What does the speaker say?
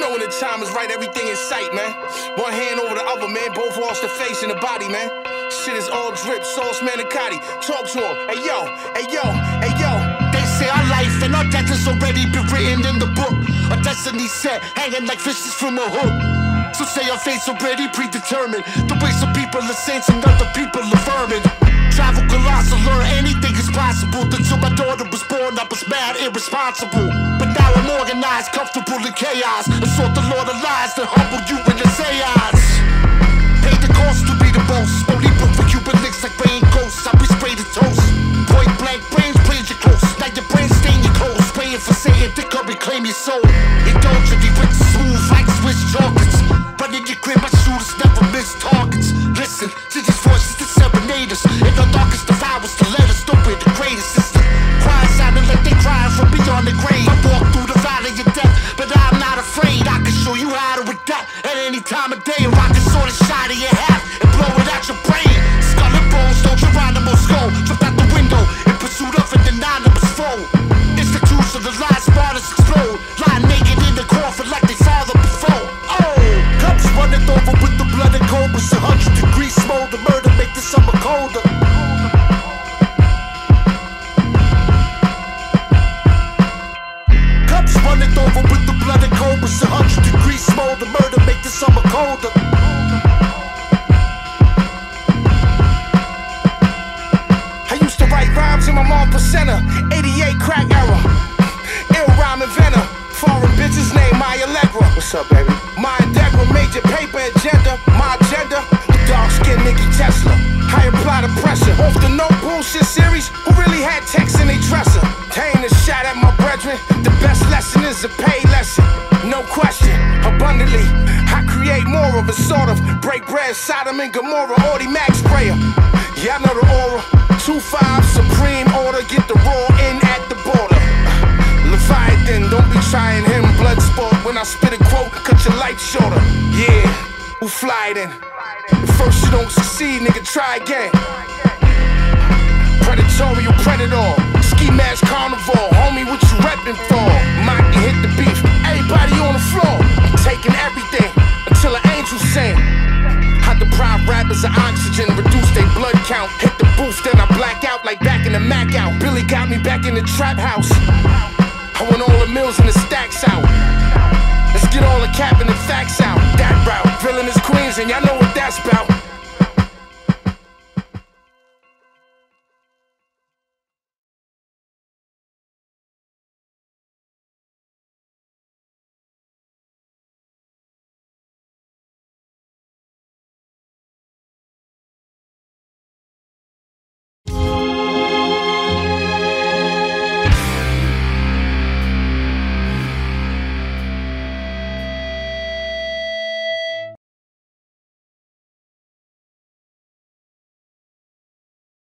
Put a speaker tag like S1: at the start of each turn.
S1: know when the time is right, everything in sight, man. One hand over the other, man, both lost the face and the body, man. Shit is all drip, sauce manicotti. Talk to him, hey yo, hey yo, hey yo.
S2: They say our life and our death has already been written in the book. Our destiny set, hanging like fishes from a hook. So say our fate's already predetermined. The way some people are saints and other people are vermin. Travel colossal, learn anything is possible. Until my daughter was born, I was mad, irresponsible. But now I'm organized, comfortable in chaos. And sought the Lord of lies to humble you in the seance. Paid the cost to be the boss. Only book for Cuban links like rain ghosts. I be sprayed to toast. Point blank, brains played you close. Now your brain stain your clothes. Praying for Satan to come reclaim your soul. Indulge in the rich smooth like Swiss chocolates. Run in your crib, my shooters never miss targets. Listen to these voices that serenade us. In the darkest of hours to let us know we're the greatest system. Crying sounding like they crying from beyond the grave. I walk through the valley of death, but I'm not afraid. I can show you how to adapt at any time of day. Rock a sword and shot in your half and blow it out your brain. Skull and bones, don't Geronimo skull. Jump out the window in pursuit of an anonymous foe. Institutionalized martyrs explode. Lying naked in the coffin like they father before. Oh, cups running over with the blood and cobras. 100-degree smolder, murder make the summer colder. Cups running over with the blood and cobras. 100-degree smolder, murder make the summer colder.
S1: I used to write rhymes in my mom percenter. 88 crack era. Ill rhyme inventor. Foreign bitches named Maya Allegra. What's up, baby? My endeavor, major paper agenda. My agenda, dark-skinned Nikki Tesla. I apply the pressure. Off the no bullshit series, who really had texts in their dresser? Tane a shot at my brethren. The best lesson is a paid lesson. No question, abundantly. I create more of a sort of break bread, Sodom and Gomorrah, Audi Max sprayer. Y'all know the aura. 2-5 supreme order, get the raw in at the border. Leviathan, don't be trying him, blood sport. When I spit a quote, cut your life shorter. Yeah, who fly it in? At first you don't succeed, nigga, try again. Predatorial predator, ski mask carnivore. Homie, what you reppin' for? Mock and hit the beef, everybody on the floor. I'm taking everything until an angel sing. I deprive rappers of oxygen, reduce their blood count. Hit the booth, then I black out like back in the Mac out. Billy got me back in the trap house. I want all the mills in the